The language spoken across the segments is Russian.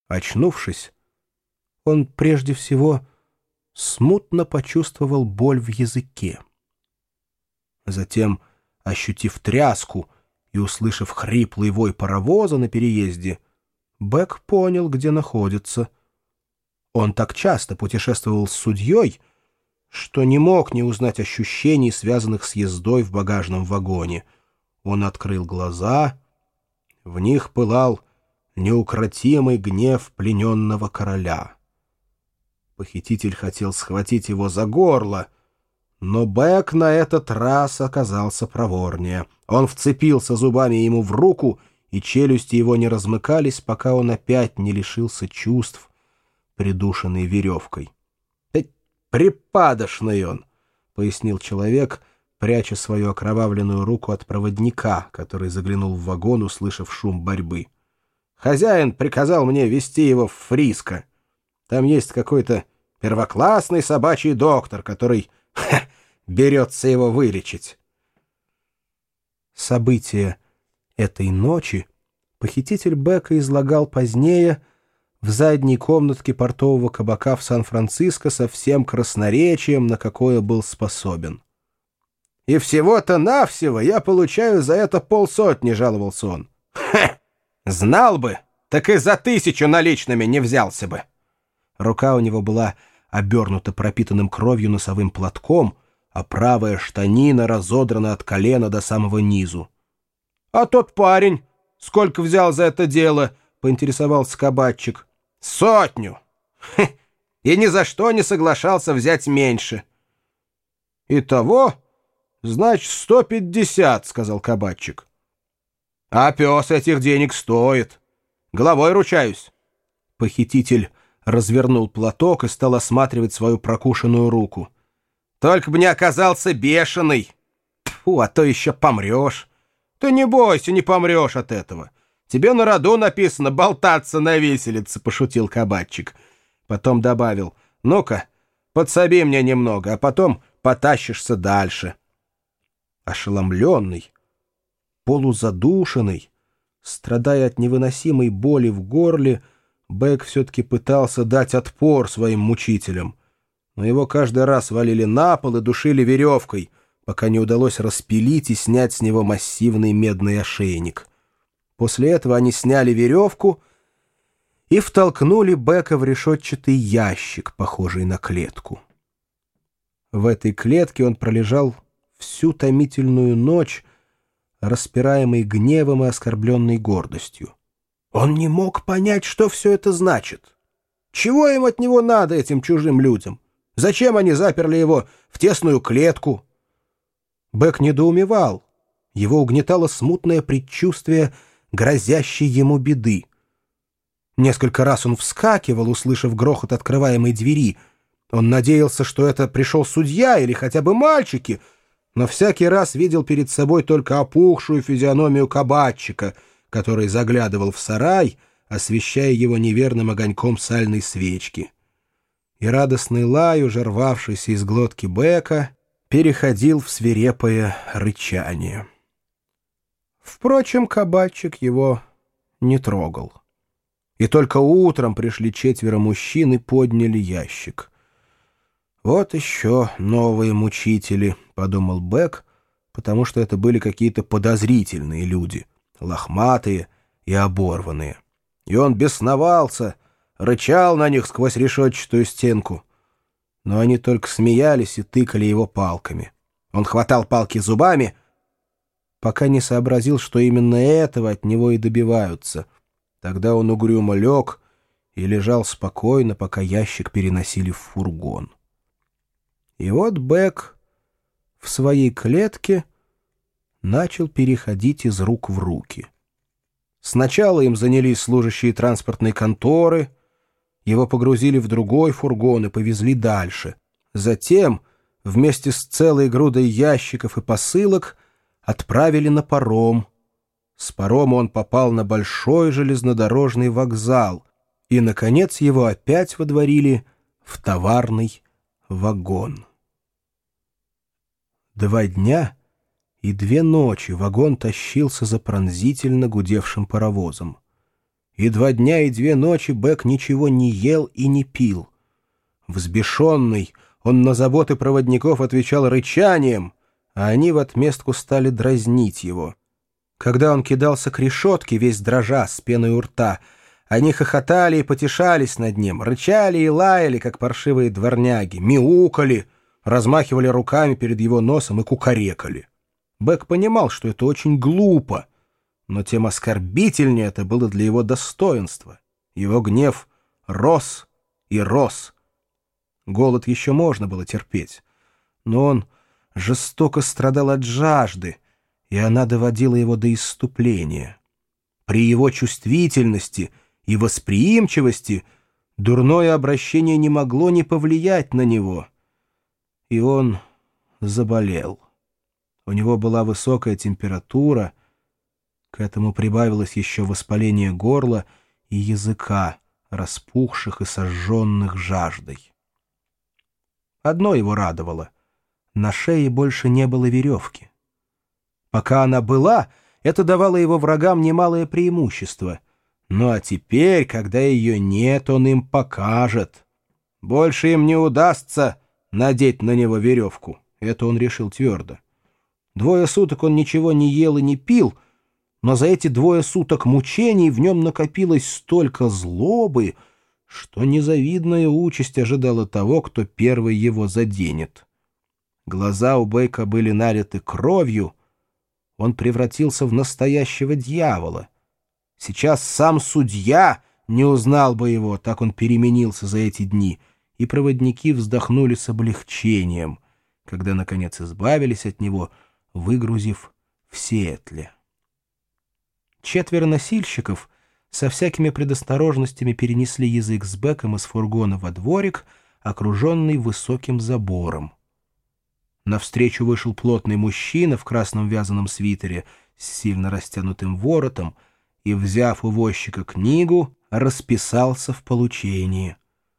Очнувшись, он прежде всего смутно почувствовал боль в языке. Затем, ощутив тряску и услышав хриплый вой паровоза на переезде, Бэк понял, где находится. Он так часто путешествовал с судьей, что не мог не узнать ощущений, связанных с ездой в багажном вагоне. Он открыл глаза, в них пылал неукротимый гнев плененного короля. Похититель хотел схватить его за горло, но Бэк на этот раз оказался проворнее. Он вцепился зубами ему в руку, и челюсти его не размыкались, пока он опять не лишился чувств, придушенный веревкой. «Припадочный он», — пояснил человек, пряча свою окровавленную руку от проводника, который заглянул в вагон, услышав шум борьбы. «Хозяин приказал мне везти его в Фриско. Там есть какой-то первоклассный собачий доктор, который берется его вылечить». События этой ночи похититель Бэка излагал позднее в задней комнатке портового кабака в Сан-Франциско со всем красноречием, на какое был способен. «И всего-то навсего я получаю за это 50, — жаловался он. Знал бы, так и за 1000 наличными не взялся бы». Рука у него была обернута пропитанным кровью носовым платком, а правая штанина разодрана от колена до самого низу. «А тот парень сколько взял за это дело?» — поинтересовался кабачик. 100. И ни за что не соглашался взять меньше. «Итого, значит, 150, — сказал кабачик. «А пес этих денег стоит. Головой ручаюсь». Похититель развернул платок и стал осматривать свою прокушенную руку. «Только бы не оказался бешеный. Тьфу, а то еще помрешь. Ты не бойся, не помрешь от этого. Тебе на роду написано болтаться на виселице», — пошутил кабачик. Потом добавил: «Ну-ка, подсоби мне немного, а потом потащишься дальше». Ошеломленный, полузадушенный, страдая от невыносимой боли в горле, Бэк все-таки пытался дать отпор своим мучителям, но его каждый раз валили на пол и душили веревкой, пока не удалось распилить и снять с него массивный медный ошейник. После этого они сняли веревку и втолкнули Бэка в решетчатый ящик, похожий на клетку. В этой клетке он пролежал всю томительную ночь, распираемый гневом и оскорбленной гордостью. Он не мог понять, что все это значит. Чего им от него надо, этим чужим людям? Зачем они заперли его в тесную клетку? Бэк недоумевал. Его угнетало смутное предчувствие грозящей ему беды. Несколько раз он вскакивал, услышав грохот открываемой двери. Он надеялся, что это пришел судья или хотя бы мальчики, но всякий раз видел перед собой только опухшую физиономию кабачика, который заглядывал в сарай, освещая его неверным огоньком сальной свечки. И радостный лай, уже рвавшийся из глотки Бэка, переходил в свирепое рычание. Впрочем, кабачик его не трогал. И только утром пришли 4 мужчин и подняли ящик. «Вот еще новые мучители», — подумал Бэк, потому что это были какие-то подозрительные люди, лохматые и оборванные. И он бесновался, рычал на них сквозь решетчатую стенку. Но они только смеялись и тыкали его палками. Он хватал палки зубами, пока не сообразил, что именно этого от него и добиваются. Тогда он угрюмо лег и лежал спокойно, пока ящик переносили в фургон. И вот Бэк в своей клетке начал переходить из рук в руки. Сначала им занялись служащие транспортной конторы, его погрузили в другой фургон и повезли дальше. Затем, вместе с целой грудой ящиков и посылок, отправили на паром. С парома он попал на большой железнодорожный вокзал, и, наконец, его опять водворили в товарный вагон. 2 дня и 2 ночи вагон тащился за пронзительно гудевшим паровозом. и 2 дня и 2 ночи Бэк ничего не ел и не пил. Взбешенный, он на заботы проводников отвечал рычанием, а они в отместку стали дразнить его. Когда он кидался к решетке, весь дрожа, с пеной у рта, они хохотали и потешались над ним, рычали и лаяли, как паршивые дворняги, мяукали, размахивали руками перед его носом и кукарекали. Бэк понимал, что это очень глупо, но тем оскорбительнее это было для его достоинства. Его гнев рос и рос. Голод еще можно было терпеть, но он жестоко страдал от жажды, и она доводила его до исступления. При его чувствительности и восприимчивости дурное обращение не могло не повлиять на него, и он заболел. У него была высокая температура, к этому прибавилось еще воспаление горла и языка, распухших и сожженных жаждой. Одно его радовало — на шее больше не было веревки. Пока она была, это давало его врагам немалое преимущество. Ну а теперь, когда ее нет, он им покажет. Больше им не удастся надеть на него веревку. Это он решил твердо. 2 суток он ничего не ел и не пил, но за эти 2 суток мучений в нем накопилось столько злобы, что незавидная участь ожидала того, кто первый его заденет. Глаза у Бэка были налиты кровью, он превратился в настоящего дьявола. Сейчас сам судья не узнал бы его, так он переменился за эти дни, и проводники вздохнули с облегчением, когда, наконец, избавились от него, выгрузив в Сиэтле. 4 носильщиков со всякими предосторожностями перенесли язык с Бэком из фургона во дворик, окруженный высоким забором. Навстречу вышел плотный мужчина в красном вязаном свитере с сильно растянутым воротом и, взяв у возчика книгу, расписался в получении.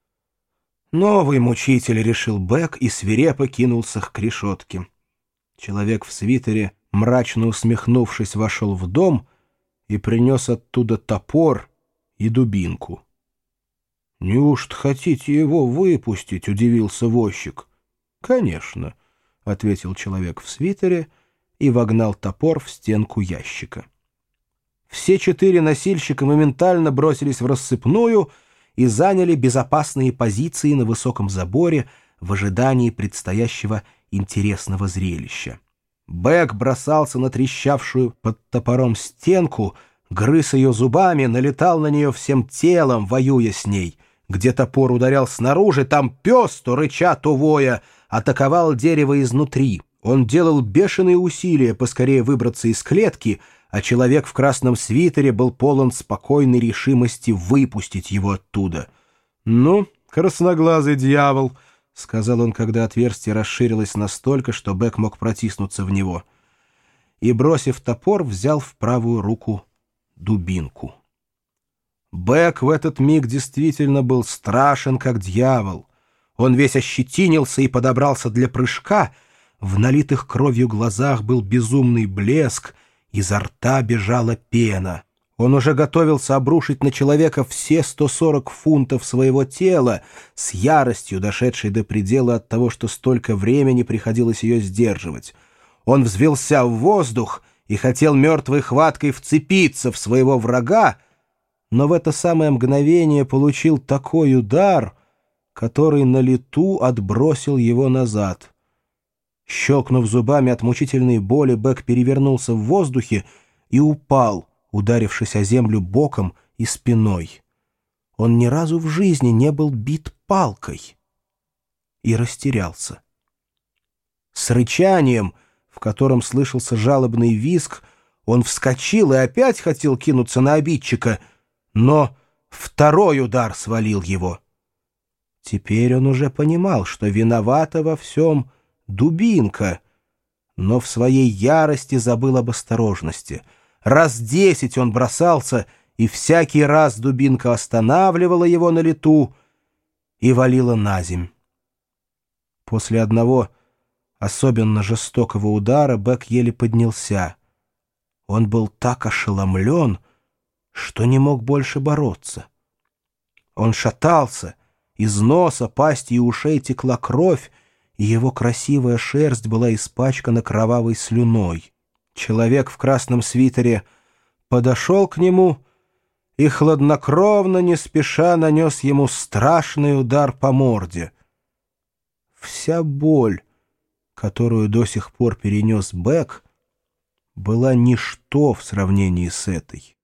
«Новый мучитель», — решил Бэк и свирепо кинулся к решетке. Человек в свитере, мрачно усмехнувшись, вошел в дом и принес оттуда топор и дубинку. «Неужто хотите его выпустить?» — удивился возчик. «Конечно», — ответил человек в свитере и вогнал топор в стенку ящика. Все 4 носильщика моментально бросились в рассыпную и заняли безопасные позиции на высоком заборе в ожидании предстоящего интересного зрелища. Бэк бросался на трещавшую под топором стенку, грыз ее зубами, налетал на нее всем телом, воюя с ней. Где топор ударял снаружи, там пес, то рыча, то воя, атаковал дерево изнутри. Он делал бешеные усилия поскорее выбраться из клетки, а человек в красном свитере был полон спокойной решимости выпустить его оттуда. «Ну, красноглазый дьявол», — сказал он, когда отверстие расширилось настолько, что Бэк мог протиснуться в него. И, бросив топор, взял в правую руку дубинку. Бэк в этот миг действительно был страшен, как дьявол. Он весь ощетинился и подобрался для прыжка. В налитых кровью глазах был безумный блеск, изо рта бежала пена. Он уже готовился обрушить на человека все 140 фунтов своего тела, с яростью, дошедшей до предела от того, что столько времени приходилось ее сдерживать. Он взвился в воздух и хотел мертвой хваткой вцепиться в своего врага, но в это самое мгновение получил такой удар, который на лету отбросил его назад. Щелкнув зубами от мучительной боли, Бэк перевернулся в воздухе и упал, ударившись о землю боком и спиной. Он ни разу в жизни не был бит палкой и растерялся. С рычанием, в котором слышался жалобный визг, он вскочил и опять хотел кинуться на обидчика, но 2-й удар свалил его. Теперь он уже понимал, что виновата во всем дубинка, но в своей ярости забыл об осторожности. Раз 10 он бросался, и всякий раз дубинка останавливала его на лету и валила на земь. После одного особенно жестокого удара Бэк еле поднялся. Он был так ошеломлен, что не мог больше бороться. Он шатался, из носа, пасти и ушей текла кровь, и его красивая шерсть была испачкана кровавой слюной. Человек в красном свитере подошел к нему и хладнокровно, не спеша, нанес ему страшный удар по морде. Вся боль, которую до сих пор перенес Бек, была ничто в сравнении с этой.